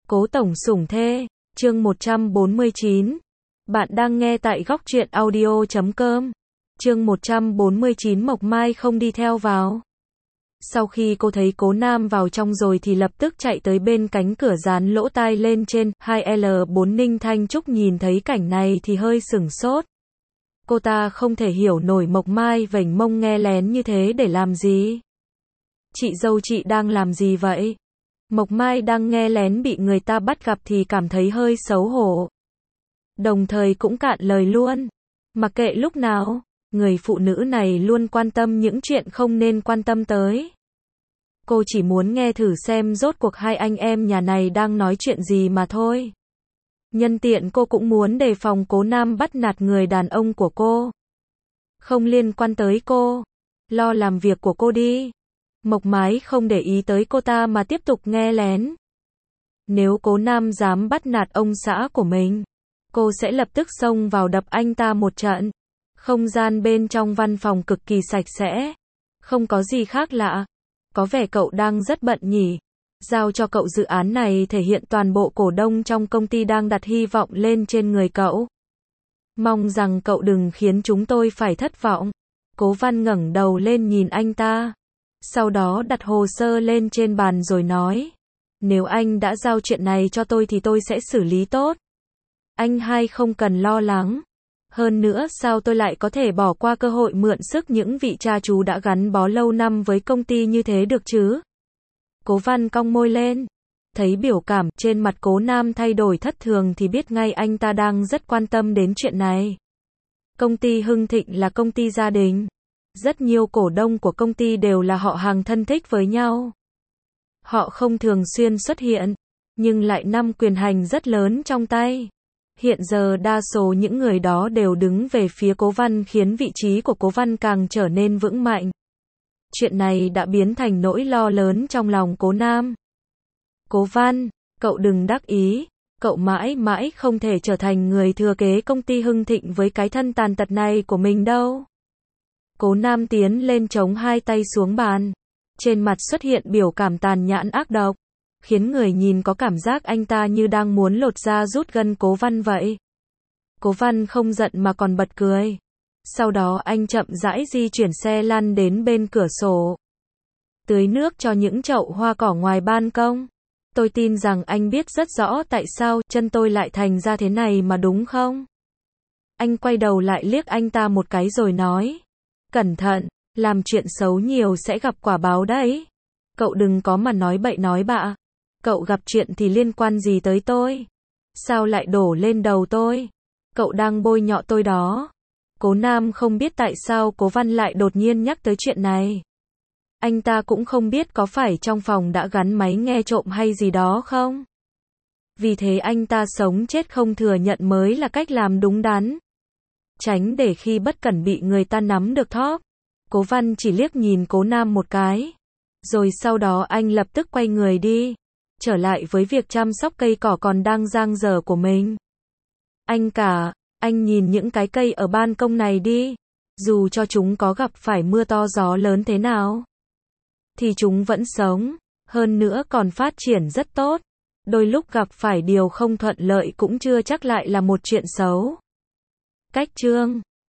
Cố tổng sủng thê, chương 149. Bạn đang nghe tại góc truyện audio.com. Chương 149 Mộc Mai không đi theo vào. Sau khi cô thấy Cố Nam vào trong rồi thì lập tức chạy tới bên cánh cửa dán lỗ tai lên trên 2L4. Ninh Thanh Trúc nhìn thấy cảnh này thì hơi sửng sốt. Cô ta không thể hiểu nổi Mộc Mai vểnh mông nghe lén như thế để làm gì. Chị dâu chị đang làm gì vậy? Mộc Mai đang nghe lén bị người ta bắt gặp thì cảm thấy hơi xấu hổ. Đồng thời cũng cạn lời luôn. Mặc kệ lúc nào, người phụ nữ này luôn quan tâm những chuyện không nên quan tâm tới. Cô chỉ muốn nghe thử xem rốt cuộc hai anh em nhà này đang nói chuyện gì mà thôi. Nhân tiện cô cũng muốn đề phòng Cố Nam bắt nạt người đàn ông của cô. Không liên quan tới cô. Lo làm việc của cô đi. Mộc Mai không để ý tới cô ta mà tiếp tục nghe lén. Nếu Cố Nam dám bắt nạt ông xã của mình, cô sẽ lập tức xông vào đập anh ta một trận. Không gian bên trong văn phòng cực kỳ sạch sẽ. Không có gì khác lạ. Có vẻ cậu đang rất bận nhỉ. Giao cho cậu dự án này thể hiện toàn bộ cổ đông trong công ty đang đặt hy vọng lên trên người cậu. Mong rằng cậu đừng khiến chúng tôi phải thất vọng. Cố Văn ngẩng đầu lên nhìn anh ta. Sau đó đặt hồ sơ lên trên bàn rồi nói. Nếu anh đã giao chuyện này cho tôi thì tôi sẽ xử lý tốt. Anh hai không cần lo lắng. Hơn nữa sao tôi lại có thể bỏ qua cơ hội mượn sức những vị cha chú đã gắn bó lâu năm với công ty như thế được chứ? Cố Văn cong môi lên. Thấy biểu cảm trên mặt Cố Nam thay đổi thất thường thì biết ngay anh ta đang rất quan tâm đến chuyện này. Công ty Hưng Thịnh là công ty gia đình. Rất nhiều cổ đông của công ty đều là họ hàng thân thích với nhau. Họ không thường xuyên xuất hiện, nhưng lại nắm quyền hành rất lớn trong tay. Hiện giờ đa số những người đó đều đứng về phía Cố Văn khiến vị trí của Cố Văn càng trở nên vững mạnh. Chuyện này đã biến thành nỗi lo lớn trong lòng Cố Nam. Cố Văn, cậu đừng đắc ý, cậu mãi mãi không thể trở thành người thừa kế công ty Hưng Thịnh với cái thân tàn tật này của mình đâu. Cố Nam tiến lên chống hai tay xuống bàn. Trên mặt xuất hiện biểu cảm tàn nhẫn ác độc, khiến người nhìn có cảm giác anh ta như đang muốn lột da rút gân Cố Văn vậy. Cố Văn không giận mà còn bật cười. Sau đó anh chậm rãi di chuyển xe lăn đến bên cửa sổ. Tưới nước cho những chậu hoa cỏ ngoài ban công. Tôi tin rằng anh biết rất rõ tại sao chân tôi lại thành ra thế này mà đúng không? Anh quay đầu lại liếc anh ta một cái rồi nói. Cẩn thận, làm chuyện xấu nhiều sẽ gặp quả báo đấy. Cậu đừng có mà nói bậy nói bạ. Cậu gặp chuyện thì liên quan gì tới tôi? Sao lại đổ lên đầu tôi? Cậu đang bôi nhọ tôi đó. Cố Nam không biết tại sao Cố Văn lại đột nhiên nhắc tới chuyện này. Anh ta cũng không biết có phải trong phòng đã gắn máy nghe trộm hay gì đó không? Vì thế anh ta sống chết không thừa nhận mới là cách làm đúng đắn. Tránh để khi bất cẩn bị người ta nắm được thóp. Cố Văn chỉ liếc nhìn Cố Nam một cái. Rồi sau đó anh lập tức quay người đi. Trở lại với việc chăm sóc cây cỏ còn đang dang dở của mình. Anh nhìn những cái cây ở ban công này đi. Dù cho chúng có gặp phải mưa to gió lớn thế nào, thì chúng vẫn sống. Hơn nữa còn phát triển rất tốt. Đôi lúc gặp phải điều không thuận lợi cũng chưa chắc lại là một chuyện xấu. Cách chương